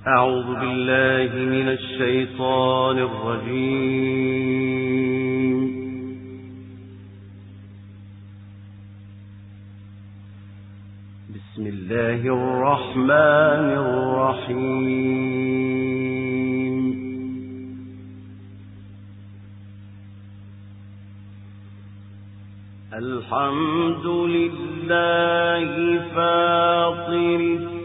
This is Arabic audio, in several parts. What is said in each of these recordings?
أعوذ بالله من الشيطان الرجيم. بسم الله الرحمن الرحيم. الحمد لله فاطر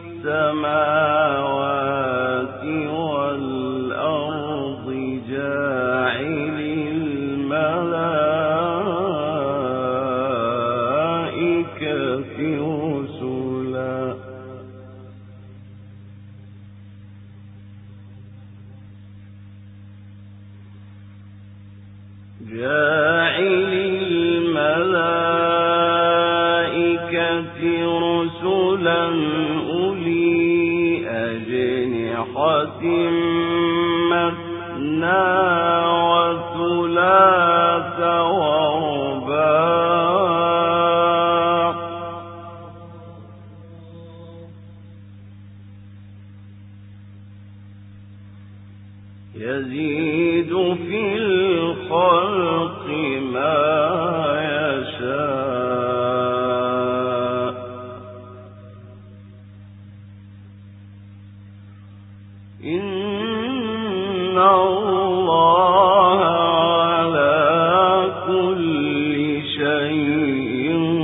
السماوات والأرض جاعل الملائكة رسلا أولي أجنحة مثنى وثلاث ورباع يزيد في الخلق ما يشاء إن الله على كل شيء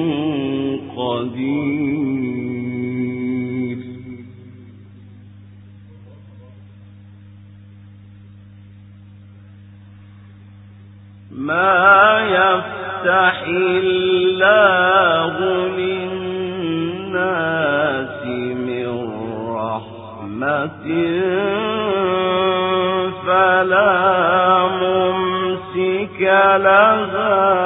قدير. ما يفتح الله للناس من رحمة فلا ممسك لها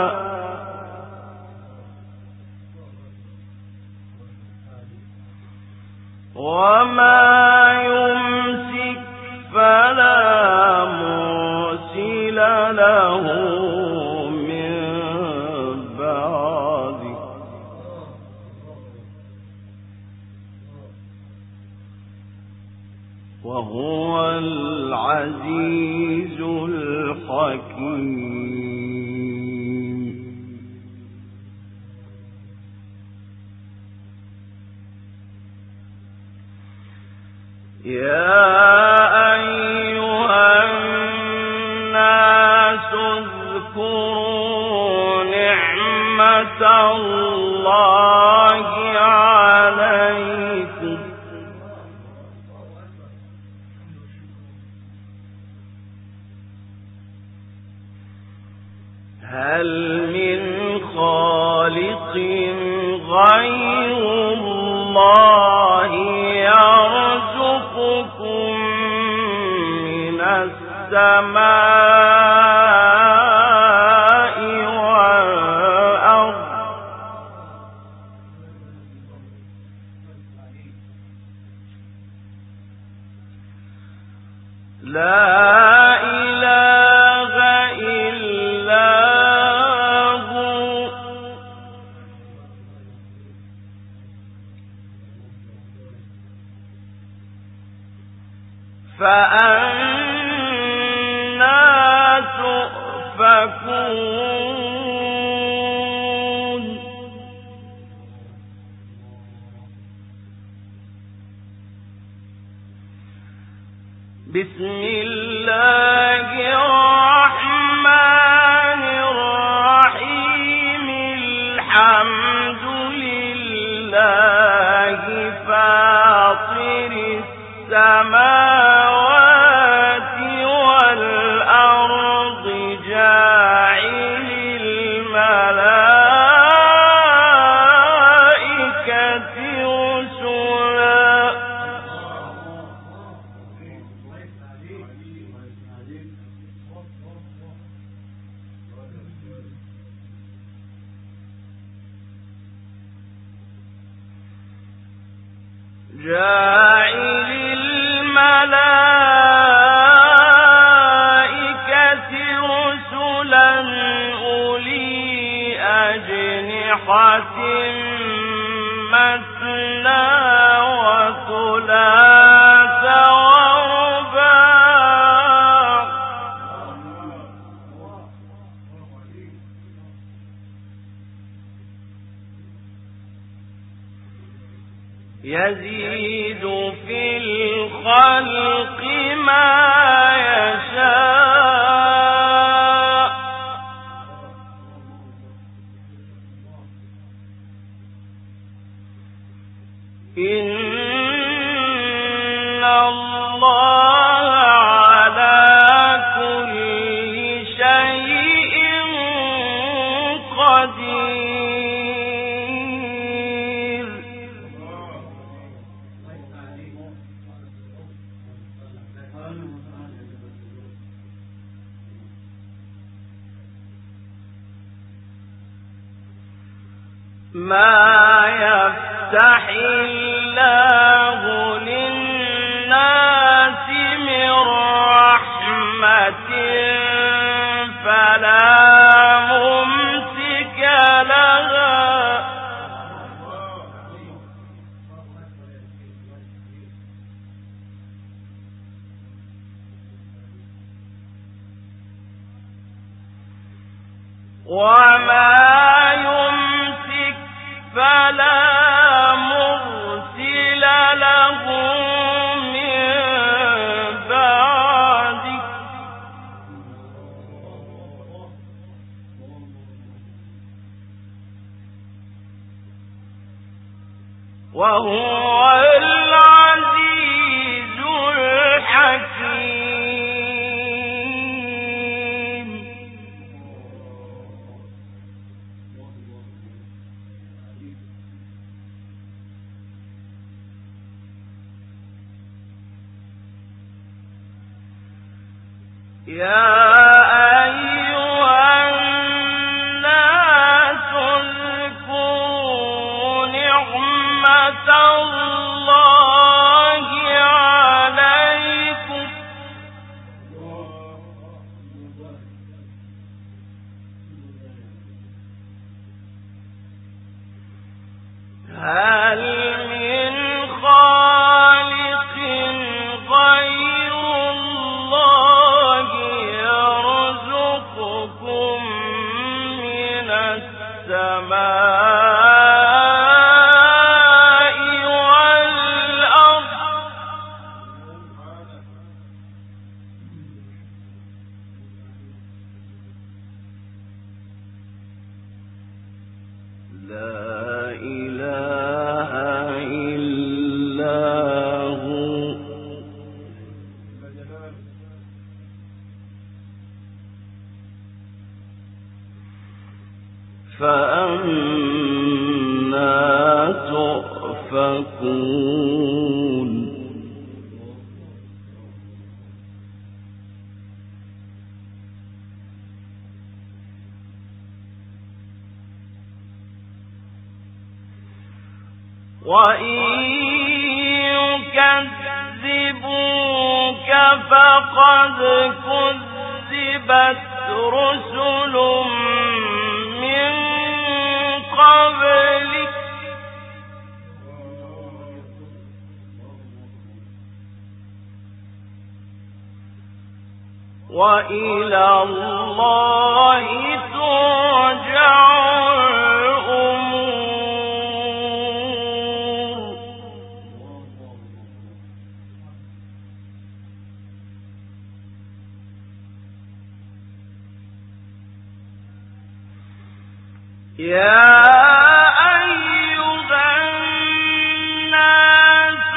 وما يمسك فلا مرسل له من بعده. وهو العزيز الحكيم. يا أيها الناس اذكروا نعمة الله عليكم هل من خالق غير الله يرزقكم من السماء والأرض لا فأنا تؤفكون. بسم الله الرحمن الرحيم. الحمد لله فاطر السماوات والأرض جاعل الملائكة رسلا جاعل الملائكة رسلا أولي أجنحة مثنى وثلاث الخلق ما يشاء إن الله على كل شيء قدير. ما يفتح الله للناس من رحمة فلا ممسك لها وما يمسك فلا مرسل له من بعده وهو العزيز الحكيم. يا أيها الناس اذكروا نعمة الله عليكم هل من خالق غير الله يرزقكم من السماء والأرض لا إله إلا هو فأنى تؤفكون. وإن يكذبوك فقد كذبت رسل من قبلك وإلى الله ترجع الأمور. يا أيها الناس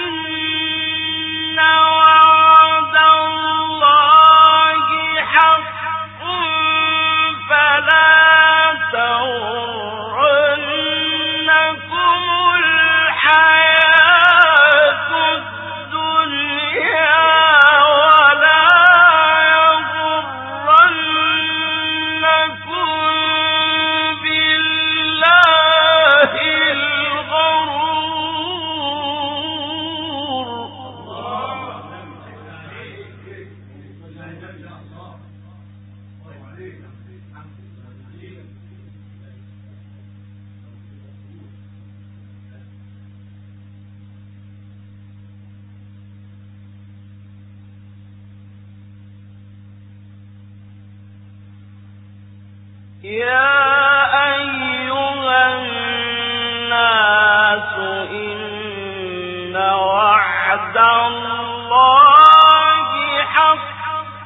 إن وعد الله حق فلا تغرنكم الحياة الدنيا ولا يغرنكم بالله الغرور. يا أيها الناس إن وعد الله حق.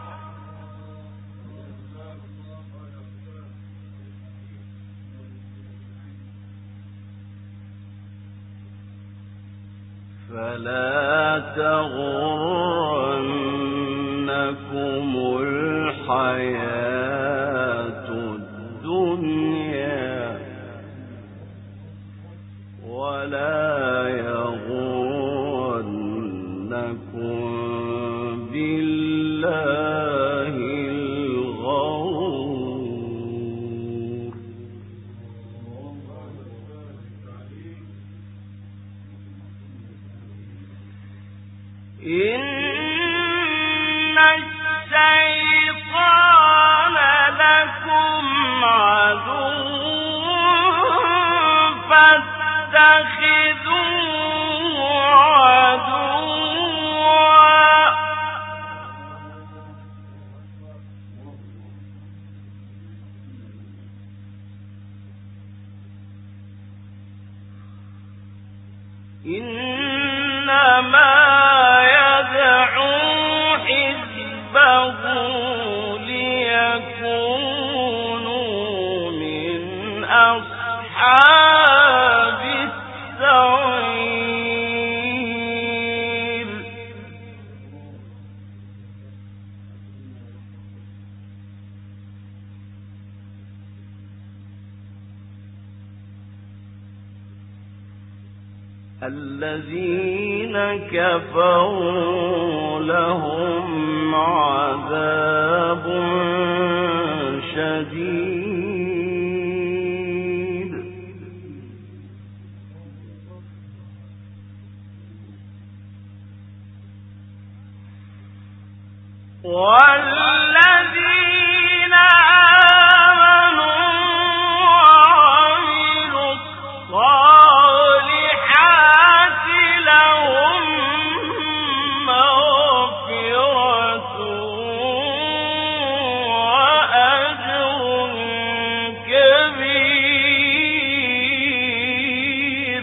فلا تغرنكم الحياة الدنيا ولا يغرنكم بالله الغرور. إن الشيطان لكم عدو فاتخذوه عدوا. إنما ليكونوا من أصحاب السعير. الذين كفروا لهم عذاب شديد والذين آمنوا وعملوا الصالحات لهم مغفرة وأجر كبير.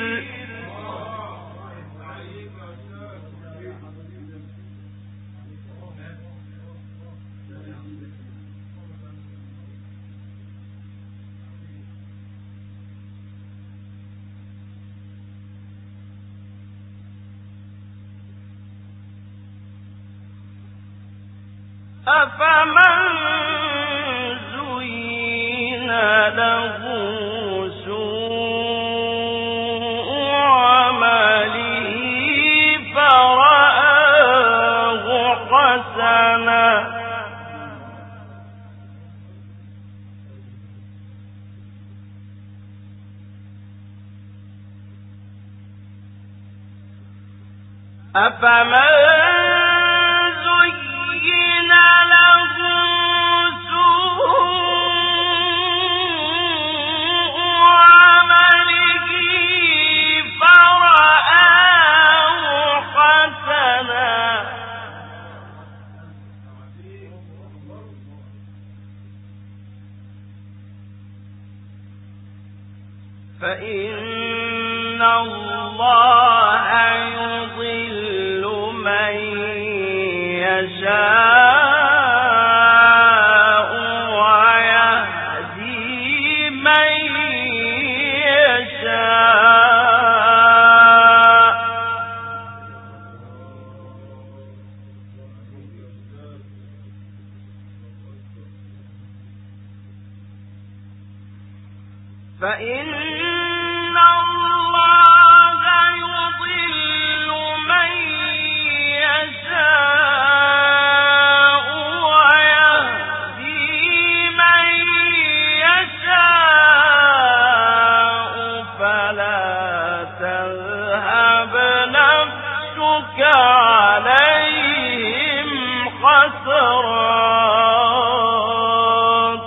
أفمن زين له سوء عمله فرآه حسنا أفمن زين له سوء عمله فرآه حسنا فإن الله يضل من يشاء ويهدي من يشاء. فإن الله يضل من يشاء ويهدي من يشاء فلا تذهب نفسك عليهم حسرات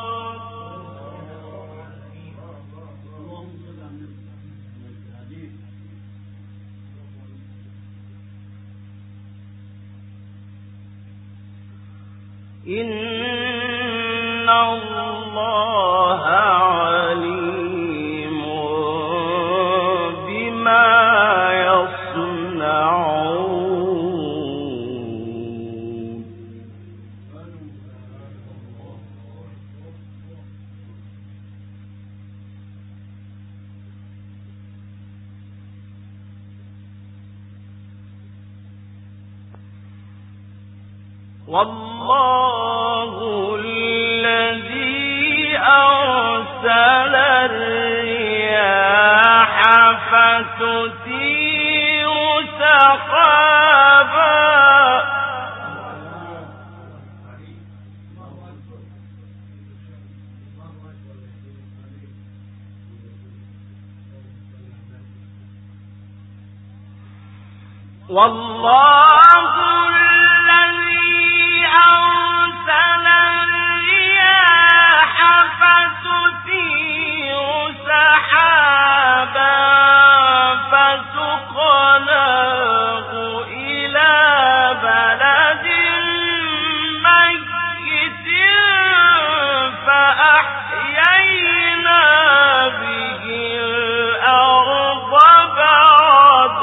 إن الله عليم بما يصنعون. والله الذي أرسل الرياح فتثير سحابا والله الذي أرسل الرياح فتثير سحابا فسقناه إلى بلد ميت فأحيينا به الأرض بعد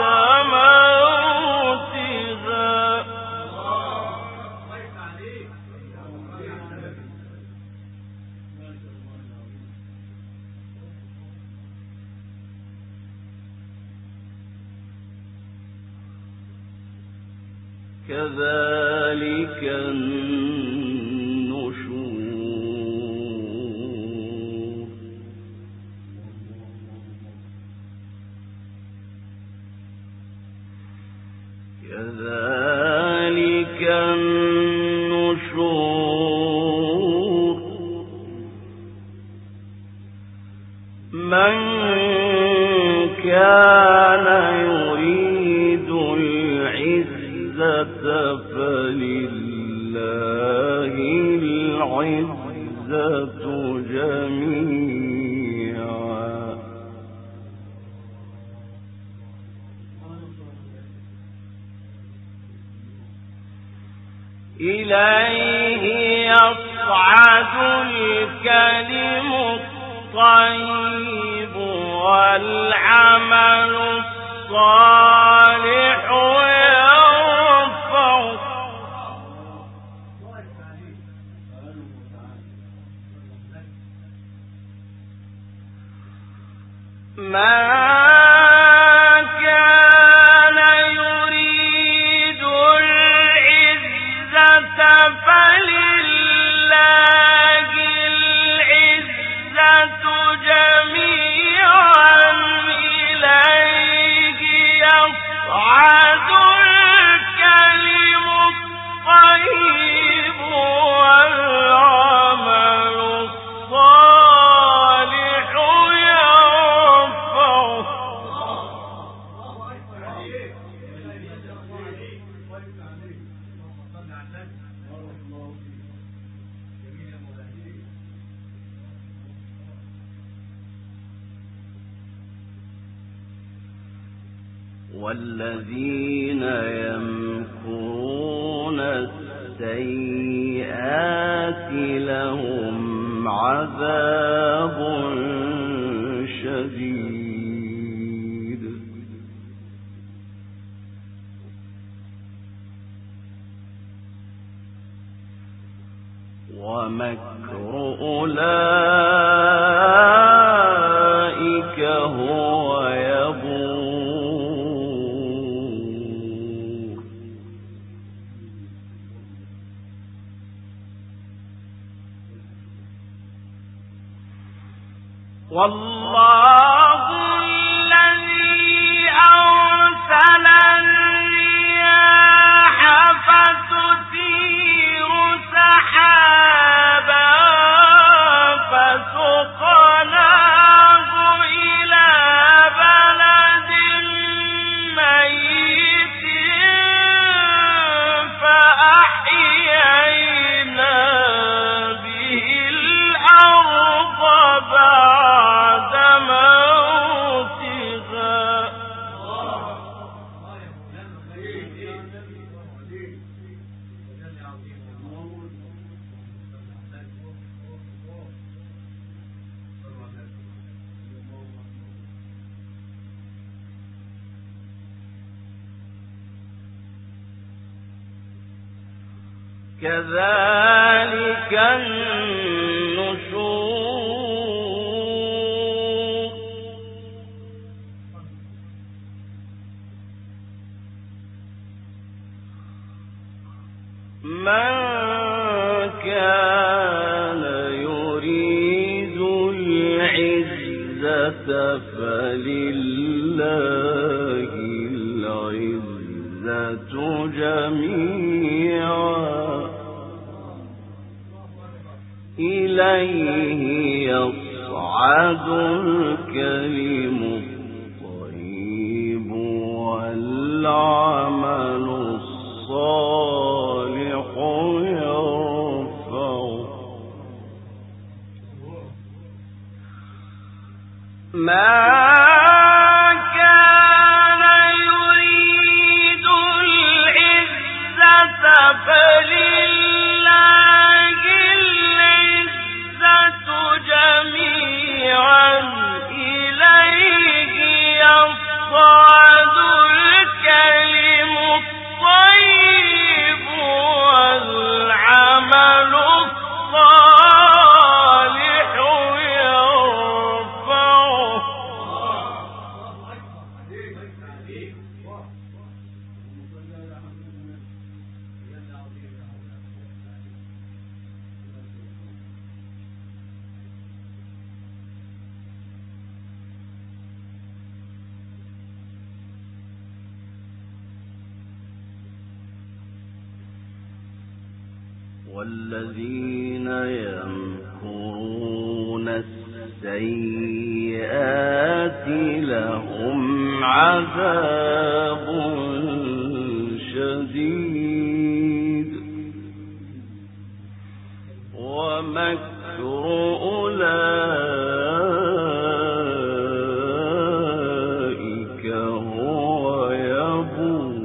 كذلك النشور كذلك النشور من كان يريد العزة فلله العزة جميعا إليه يصعد الكلم الطيب والعمل الصالح يرفعه من كان يريد العزة فلله العزة جميعا إليه يصعد الكلم الطيب والعمل الصالح يرفعه والذين يمكرون السيئات لهم عذاب شديد ومكر أولئك هو يبور والله الذي أرسل الرياح فتثير سحابا فسقناه إلى بلد ميت فأحيينا به الأرض بعد موتها كذلك النشور من كان يريد العزة فلله العزة جميعا إليه يصعد الكلم الطيب والعمل الصالح يرفعه والذين يمكرون السيئات لهم عذاب شديد ومكر أولئك هو يبور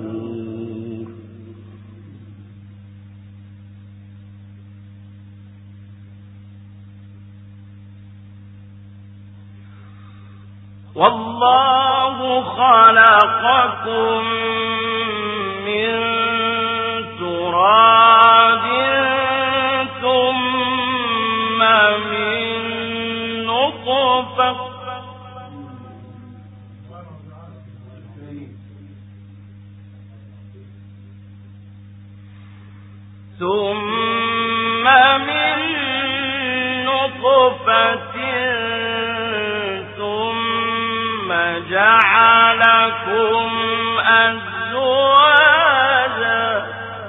والله خلقكم من تراب ثم من نطفة جعلكم أزواجا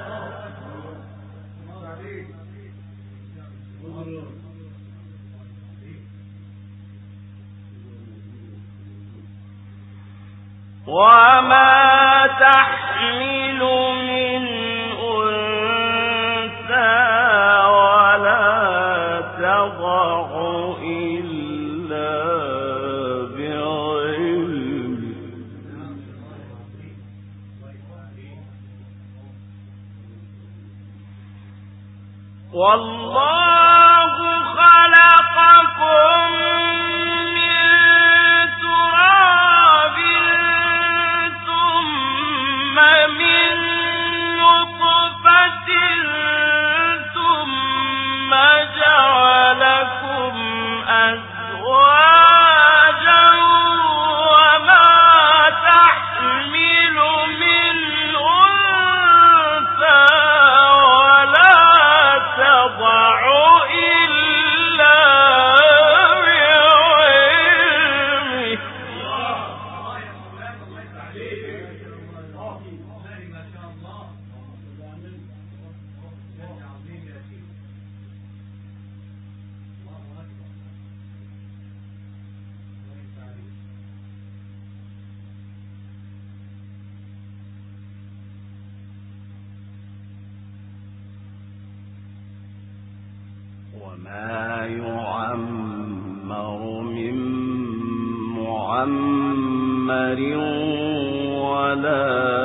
وما تحمل من أنثى ولا تضع إلا بعلم والله خلقكم وما يعمر من معمر ولا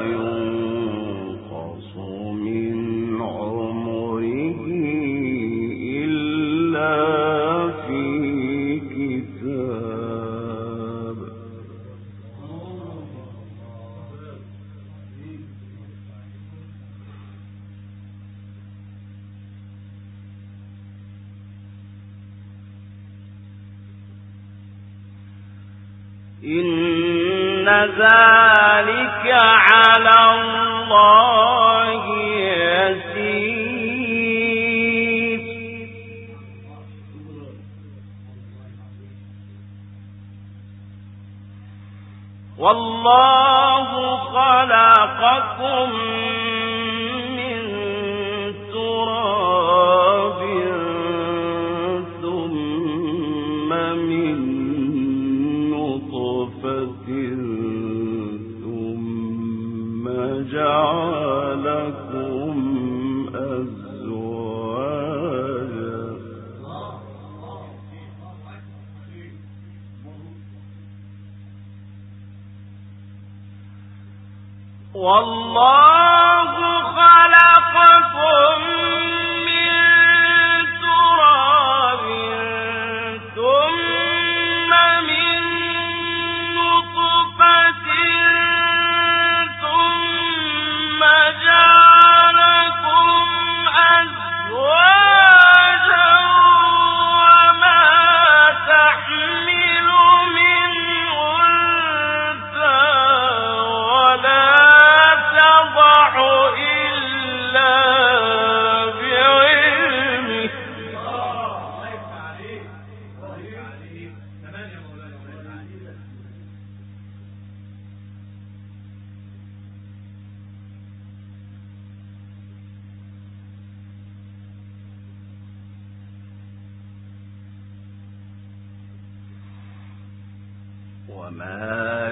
ينقص من عمره إلا في كتاب إن ذلك على الله يسير أزواجا والله خلقكم من تراب ثم من نطفة ثم جعلكم أزواجا وما تحمل من أنثى ولا تضع إلا بعلمه وما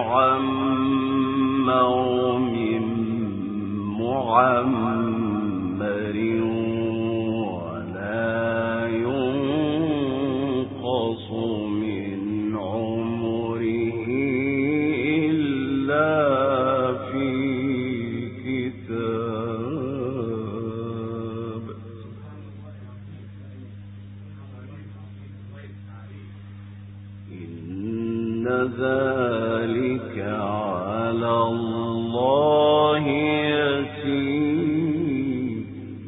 يعمر من معمر ولا ينقص من عمره إلا في كتاب إن ذلك على الله يسير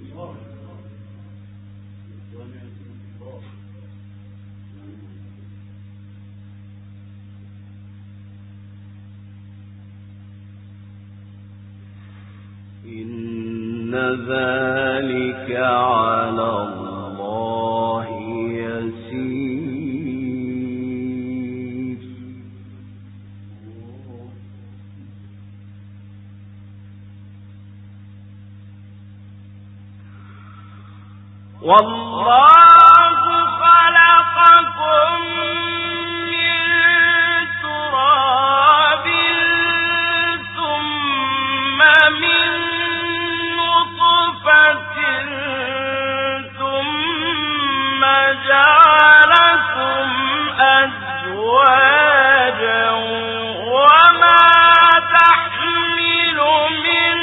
إن ذلك على الله يسير والله خلقكم من تراب ثم من نطفة ثم جعلكم أزواجا وما تحمل من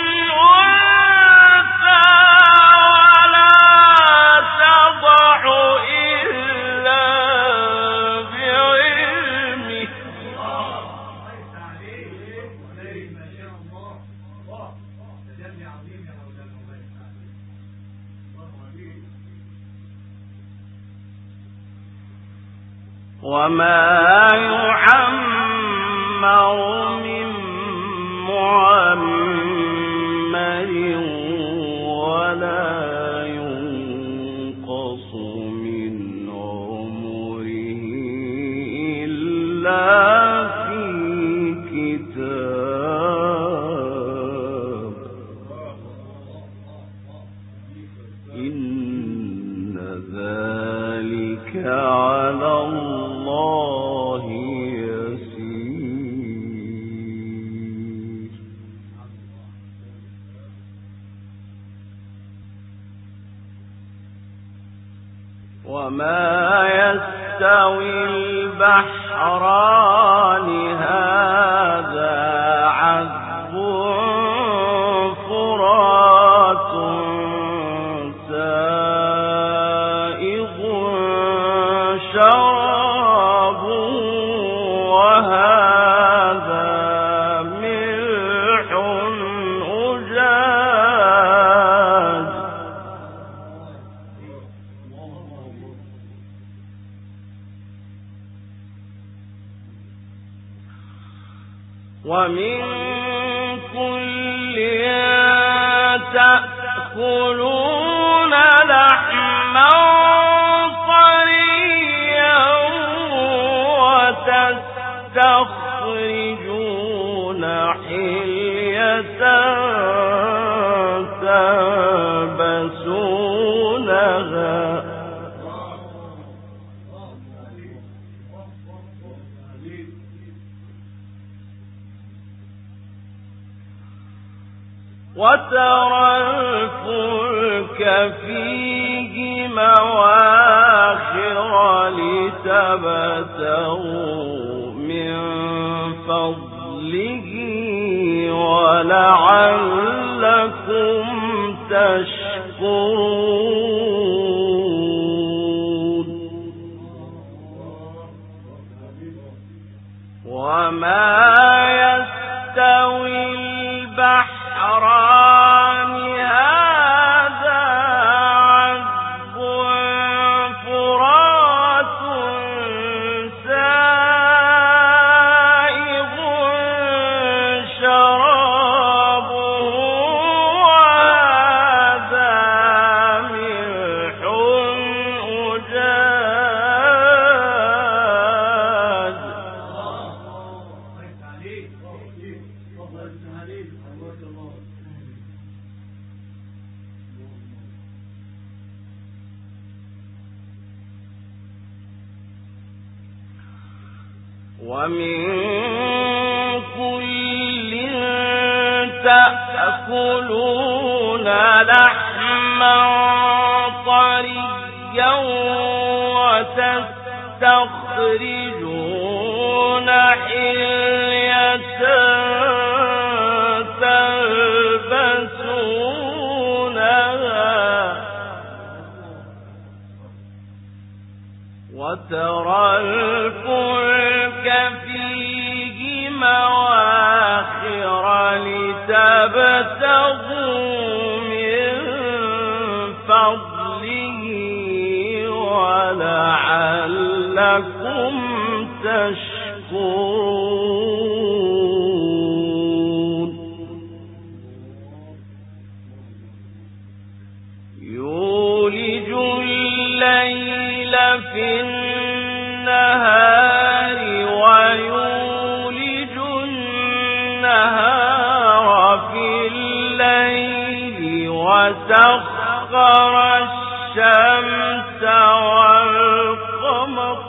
أنثى ولا تضع إلا بعلمه وما يعمر من معمر ولا ينقص من عمره إلا في كتاب إن ذلك على الله يسير وما يستوي البحران هذا عذب فرات سائغ شرابه وهذا ملح أجاج ومن كل تأكلون لحما طريا وتستخرجون حلية تلبسونها وترى فيه مواخر لتبتغوا من فضله ولعلكم تشكرون. وما يستوي البحران هذا عذب فرات سائغ شرابه وهذا ملح أجاج. ومن كل تأكلون لحما طريا وتستخرجون حلية تلبسونها وترى الفلك فيه مواخر لتبتغوا من فضله ولعلكم تشكرون. يولج الليل في النهار ويولج النهار في الليل وسخر الشمس والقمر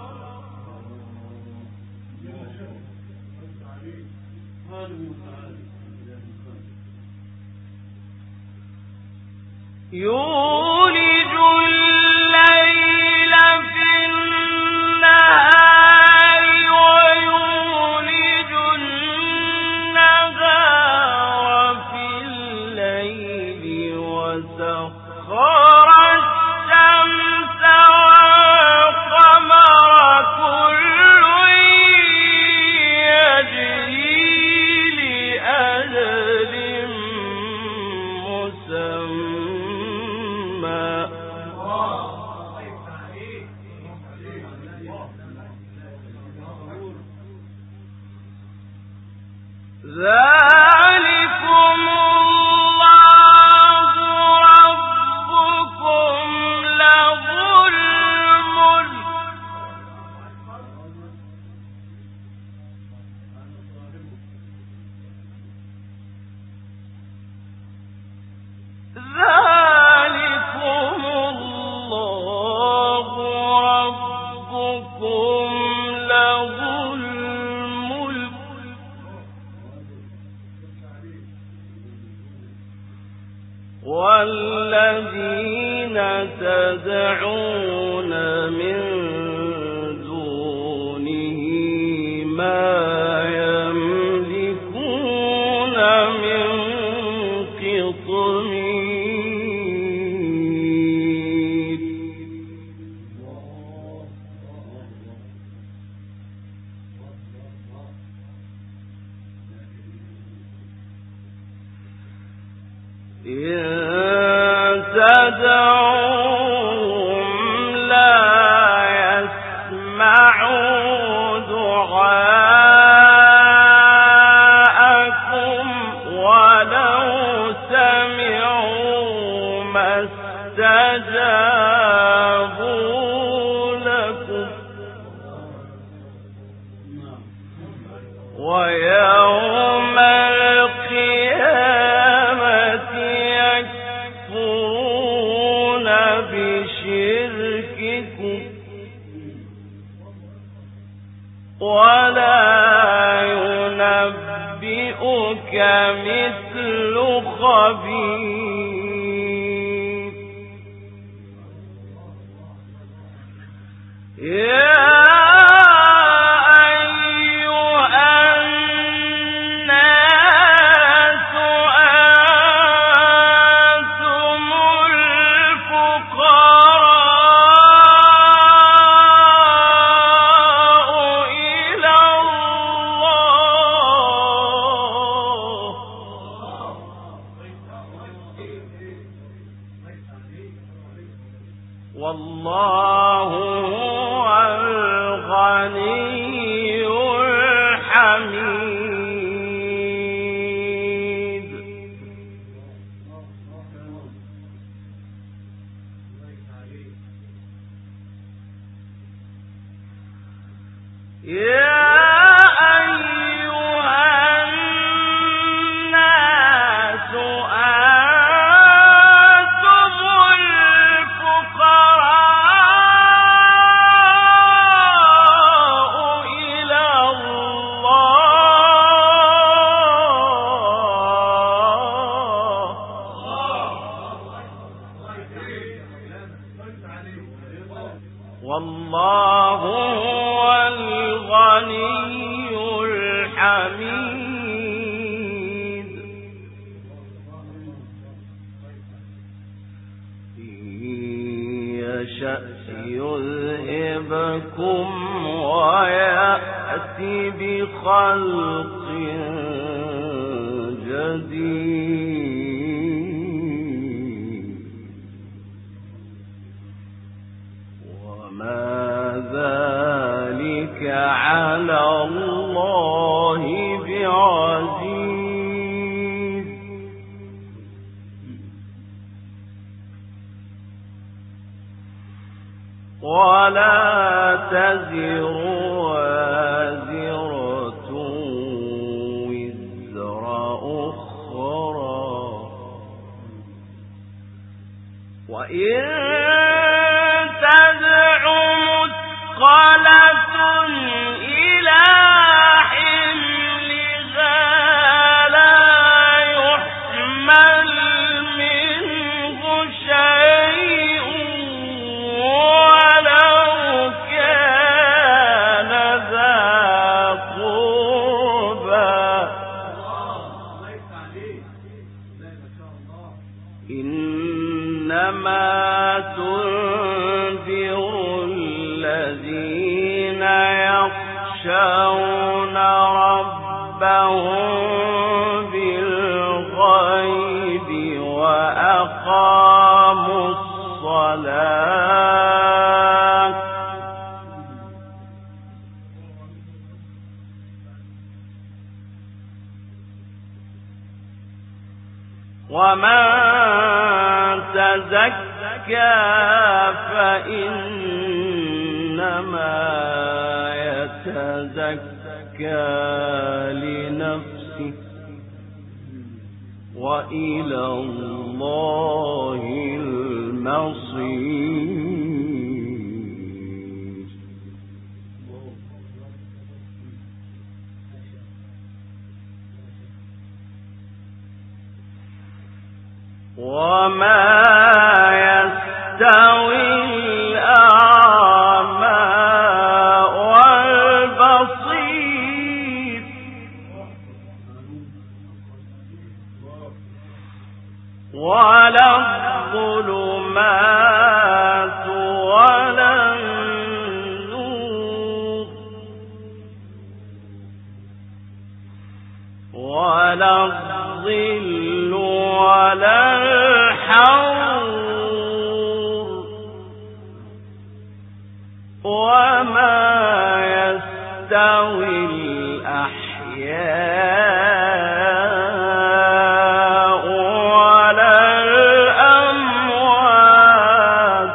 يولج الليل في النهار ويولج النهار في الليل وسخر الشمس والقمر كل يجري لأجل مسمى. ذلكم الله ربكم له الملك ذلكم الله ربكم له الملك والذين تدعون من دونه ما يملكون من قطمير. تدعوهم لا يسمعوا دعاءكم ولو سمعوا ما استجابوا لكم ويوم القيامة يكفرون بشرككم ولا ينبئك مثل خبير. والله هو الغني الحميد. يا والله هو الغني الحميد. إن يشأ يذهبكم ويأتي بخلق جديد وما ذلك على الله بعزيز. ولا تزر وازرة وزر أخرى وإن تدع مثقلة إلى حملها لا يحمل منه شيء ولو كان ذا قربى. إنما تنذر الذين يخشون ربهم بالغيب وأقاموا الصلاة ومن تزكى فإنما يتزكى لنفسه وإلى الله المصير. وما يستوي الأعمى والبصير ولا الظلمات ولا النور ولا الظل ولا الحرور وما يستوي الأحياء ولا الأموات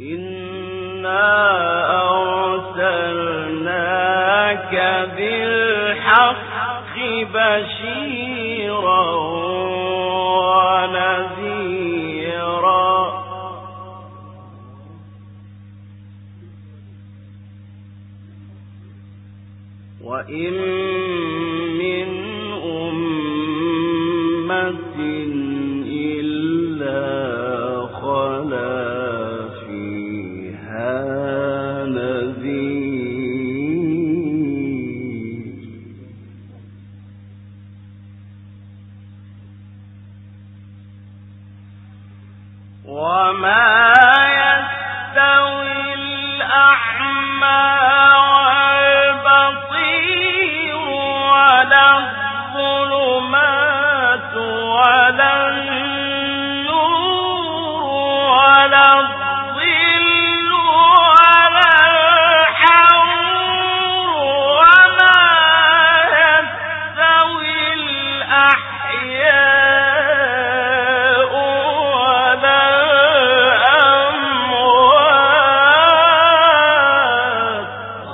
إنا أرسلناك بالحق بشيرا ونذيرا وإن من أمة إلا خلا فيها نذير وما يستوي الأعمى الظلمات ولا النور ولا الظل ولا الحرور وما يستوي الأحياء ولا الأموات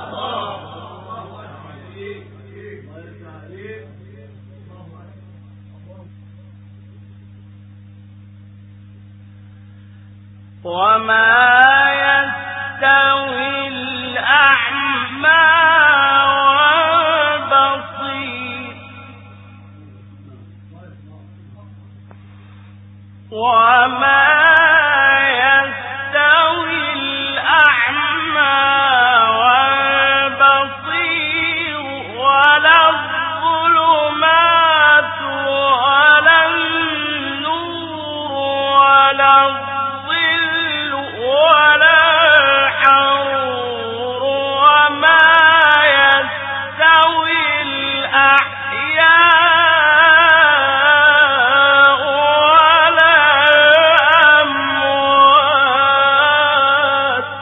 وما يستوي الأعمى والبصير وما يستوي الأعمى والبصير ولا الظلمات ولا النور ولا ولا حرور وما يستوي الأحياء ولا الأموات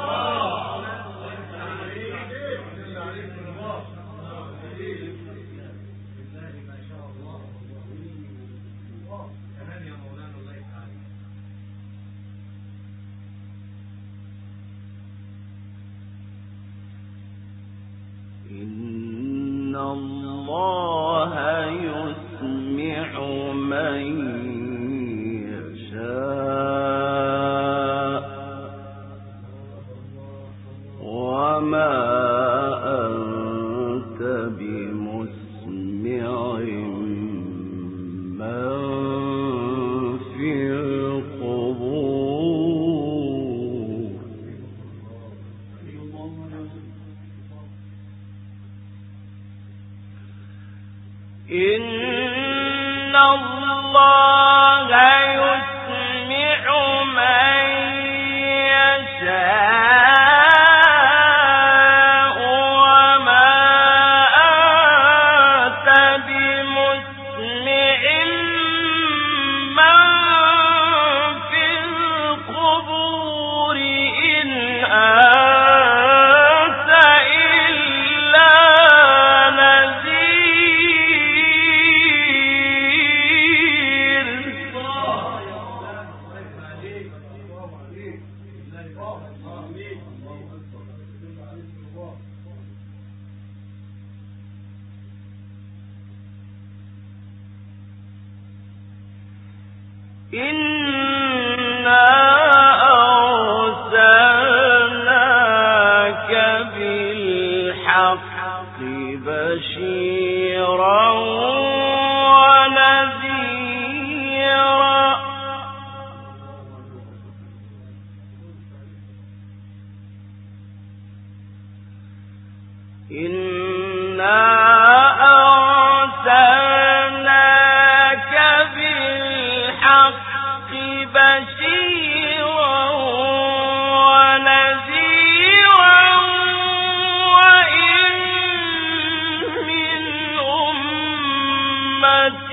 إن الله يسمع من يشاء وما أنت بمسمع من في القبور إن الله يسمع من يشاء وما أنت بمسمع من في القبور إن أنت إلا إنا أرسلناك بالحق بشيرا ونذيرا إنا أرسلناك بالحق بشيرا ونذيرا وإن من أمة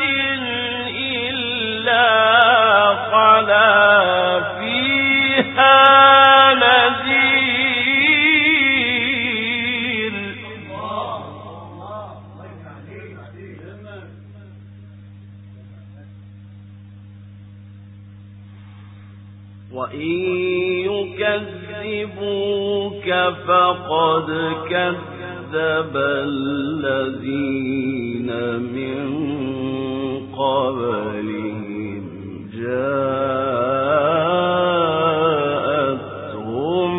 إلا خلا فيها نذير وإن يكذب يكذبوك فقد كذب الذين من قبلهم جاءتهم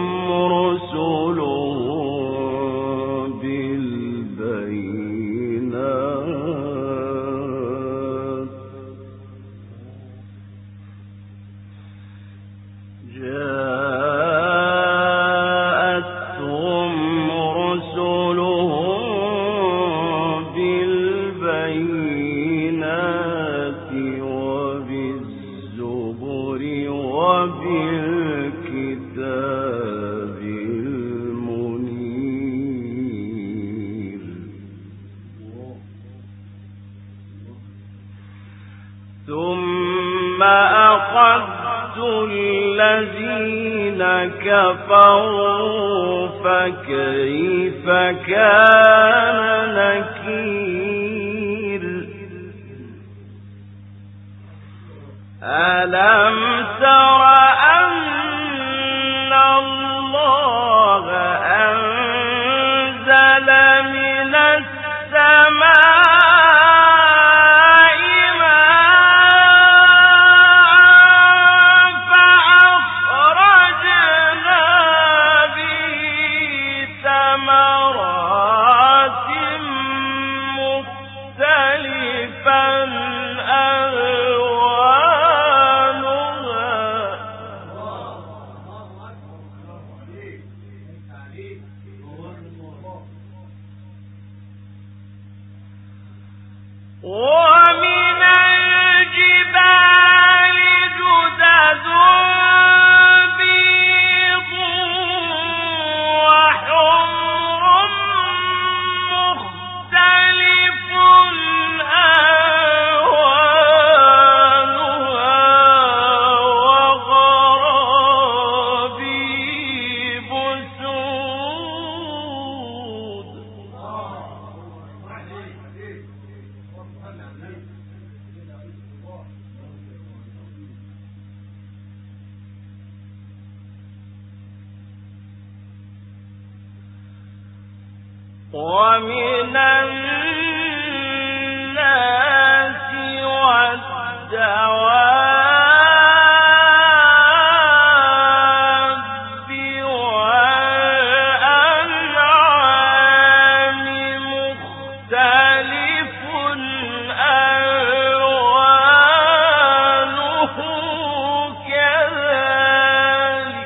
رسلهم بالبينات وبالزبر وبالكتاب المنير ثم أخذت الذين كفروا فكيف كان نكير ألم تر أن الله أنزل من السماء ومن الجبال جدد بيض وحمر مختلف ألوانها وغرابيب سود ومن الناس والدواب والأنعام مختلف ألوانه كذلك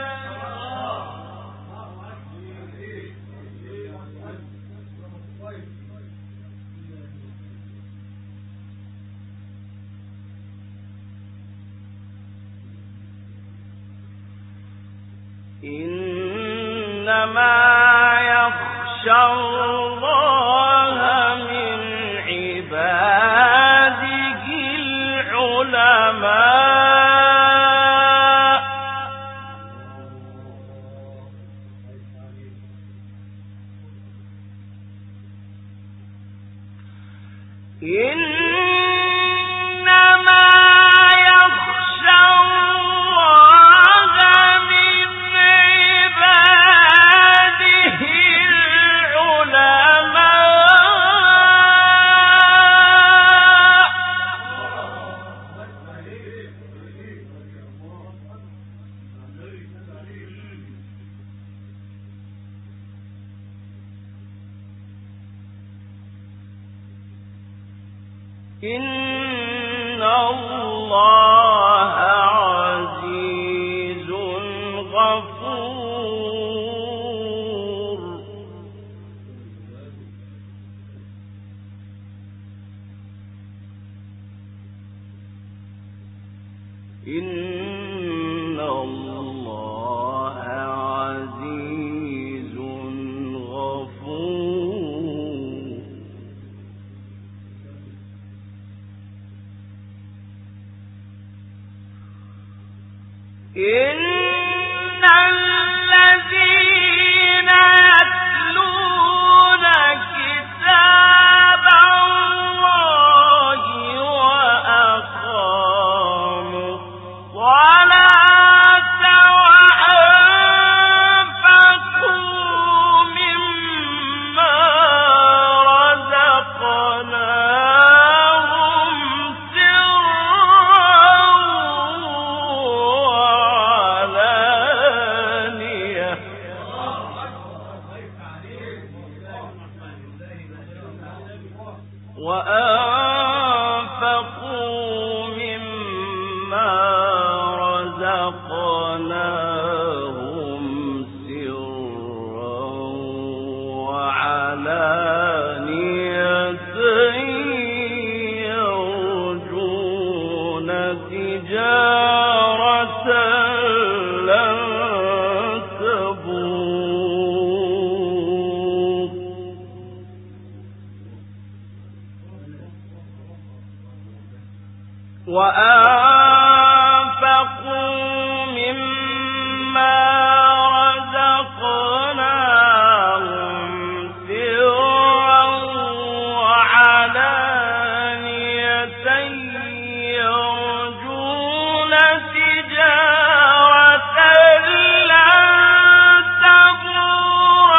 إنما يخشى الله من عباده العلماء إنما يخشى الله من عباده إن الله عزيز غفور إن الله عزيز غفور وأنفقوا مما رزقناهم سرا وعلانية يرجون تجارة لن تبور وأنفقوا مما رزقناهم سرا وعلانية يرجون تجارة لن تبور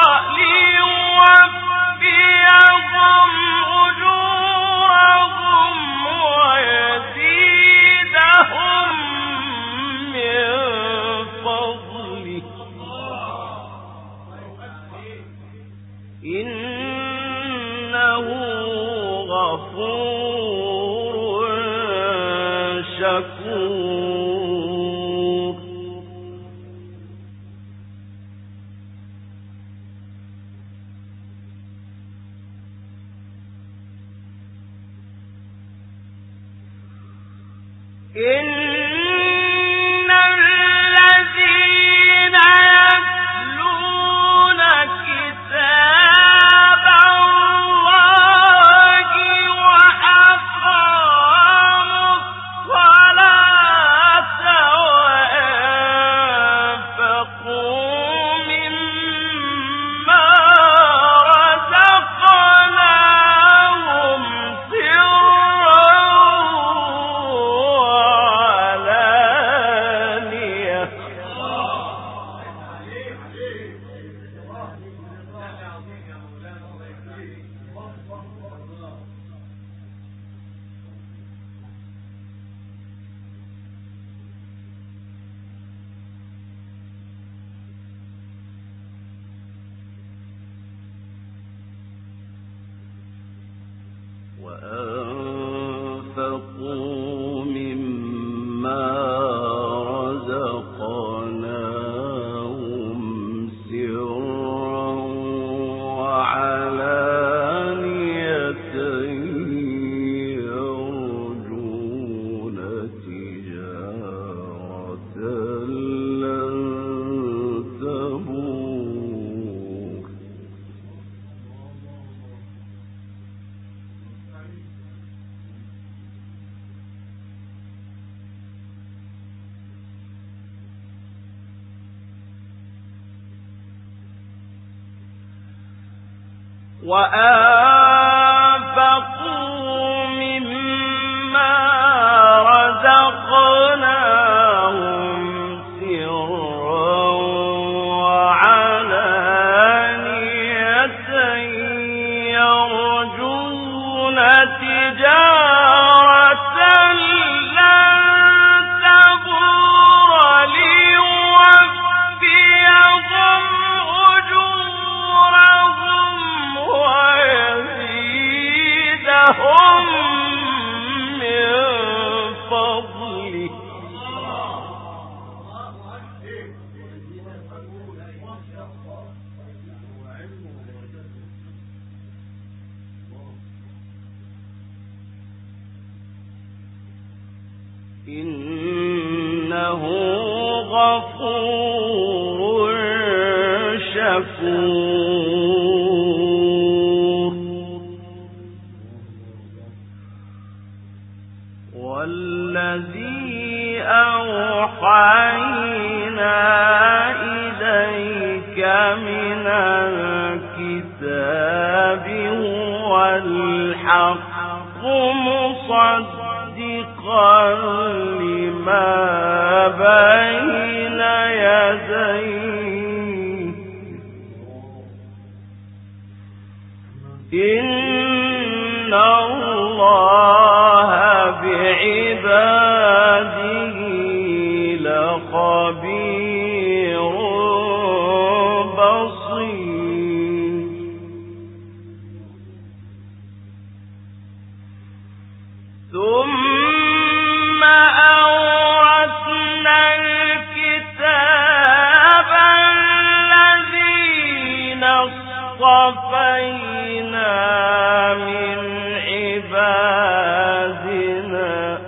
ليوفيهم أجورهم ويزيدهم من فضله إنه غفور شكور إن الذين يتلون كتاب الله وأقاموا الصلاة وأنفقوا مما رزقناهم سرا وعلانية وأنفقوا مما رزقناهم سرا وعلانية يرجون تجارة لن تبور وأنفقوا مما رزقناهم سرا وعلانية يرجون تجارة لن تبور ليوفيهم أجورهم ويزيدهم من فضله إنه غفور شكور والذي أوحينا إليك من الكتاب هو الحق مصدقا لما بين يديه إن الله بعباده لخبير بصير اصطفينا من عبادنا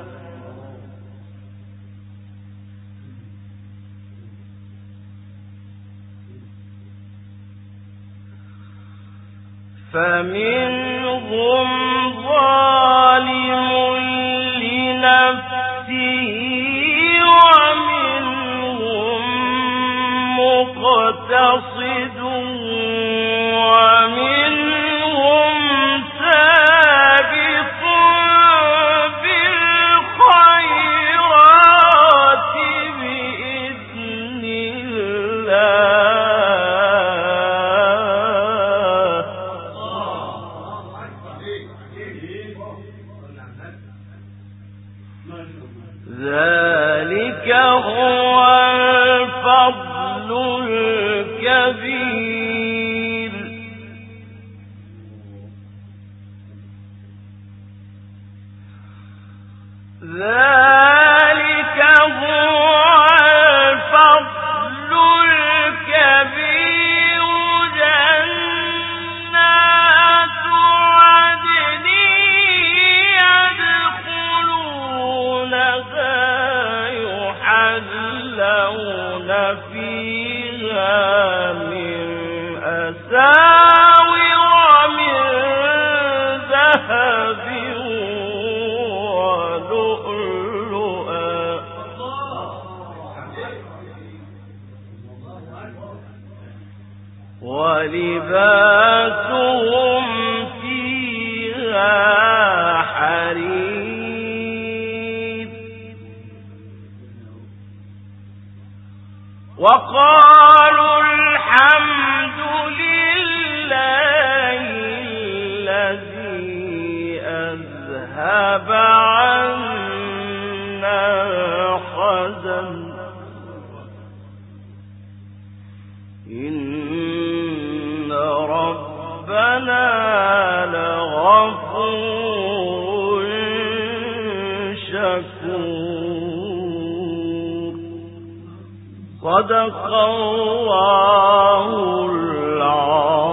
فمنهم ظالم لنفسه ومنهم مقتصد ومنهم سابق بالخيرات بإذن ذلك هو الفضل الكبير ذلك هو الفضل الكبير جنات عدن يدخلونها يحلون فيها من أساور من ذهب ولؤلؤا ولباسهم فيها حرير وقالوا الحمد لله الذي أذهب عنا الحزن إن ربنا لغفور شكور صدق الله العظيم.